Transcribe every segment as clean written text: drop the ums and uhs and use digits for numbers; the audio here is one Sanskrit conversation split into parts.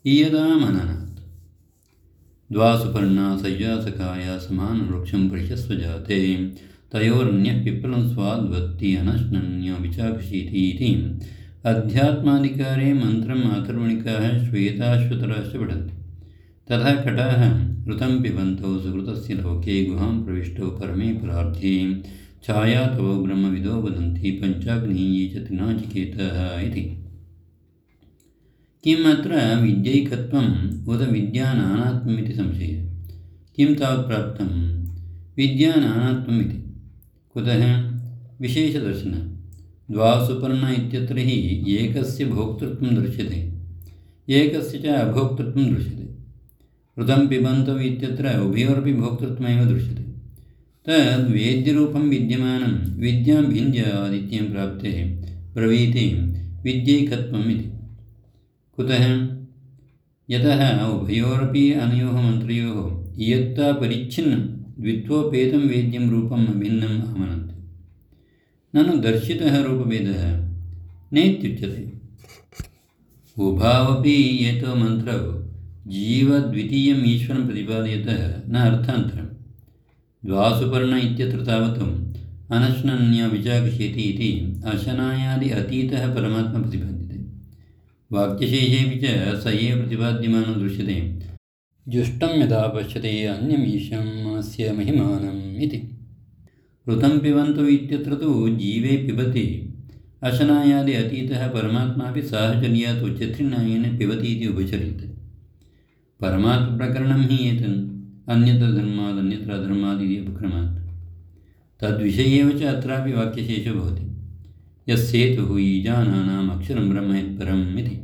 ईयदामननात् द्वासुपर्णा सय्यासकाया समानवृक्षं परिशस्वजाते तयोरन्यः पिप्पलं स्वाद्वत्ति अनश्नन्यो विचाक्षीति इति अध्यात्माधिकारे मन्त्रम् अथर्वणिकाः श्वेताश्वतराश्च पठन्ति। तथा कटाः ऋतं पिबन्तौ सुकृतस्य लोके गुहां प्रविष्टौ परमे परार्थे छाया तव ब्रह्मविदो वदन्ति पञ्चाग्नीये च त्रिनाचिकेतः इति। किम् अत्र विद्यैकत्वम् उत विद्यानानात्म्यमिति संशयः। किं तावत् प्राप्तं? विद्यानानात्म्यमिति। कुतः? विशेषदर्शनात्। द्वासुपर्ण इत्यत्र हि एकस्य भोक्तृत्वं दृश्यते, एकस्य च अभोक्तृत्वं दृश्यते। ऋतं पिबन्तौ इत्यत्र उभयोरपि भोक्तृत्वमेव दृश्यते। तद्वेद्यरूपं विद्यमानं विद्यां भिन्द्यादित्यं प्राप्ते ब्रवीति विद्यैकत्वम् इति। कुतः? यतः उभयोरपि अनयोः मन्त्रयोः इयत्ता परिच्छिन्नं द्वित्वोपेतं वेद्यं रूपम् अभिन्नम् आमनन्ति। ननु दर्शितः रूपभेदः नेत्युच्यते। उभावपि एतो मन्त्रौ जीवद्वितीयम् ईश्वरं प्रतिपादयतः न अर्थान्तरम्। द्वासुपर्ण इत्यत्र तावत् अनश्नन्य विचाक्षेति इति अशनायादि अतीतः परमात्मा प्रतिपाद्यते। वाक्यशेषेऽपि च स एव प्रतिपाद्यमानो दृश्यते। जुष्टं यदा पश्यते अन्यमीशस्य महिमानम् इति। ऋतं पिबन्तौ इत्यत्र तु जीवे पिबति, अशनायादि अतीतः परमात्मापि साहचर्यात् उच्चत्रिन्यायेन पिबति इति उपचर्यते। परमात्मप्रकरणं हि एतन् अन्यत्र धर्मात् अन्यत्र अधर्मात् इति उपक्रमात्। तद्विषये एव च अत्रापि वाक्यशेषो भवति। यस्येतुः ईजानानाम् अक्षरं ब्रह्म यत्परम् इति।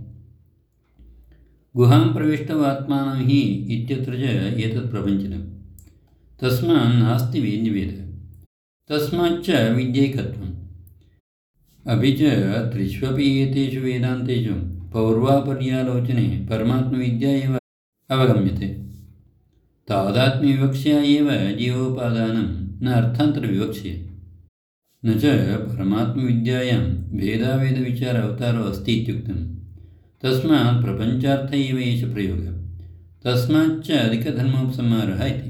गुहां प्रविष्टौ आत्मानं हि इत्यत्र च एतत् प्रपञ्चितं। तस्मात् नास्ति वेद्यभेदः, तस्माच्च विद्यैकत्वम्। अपि च त्रिष्वपि एतेषु वेदान्तेषु पौर्वापर्यालोचने परमात्मविद्या एव अवगम्यते। तादात्म्यविवक्षया एव जीवोपादानं न अर्थान्तरविवक्षया। न च परमात्मविद्यायां भेदाभेदविचार अवतारो अस्ति इत्युक्तं। तस्मात् प्रपञ्चार्थ एव एष प्रयोगः। तस्माच्च अधिकधर्मोपसंहारः इति।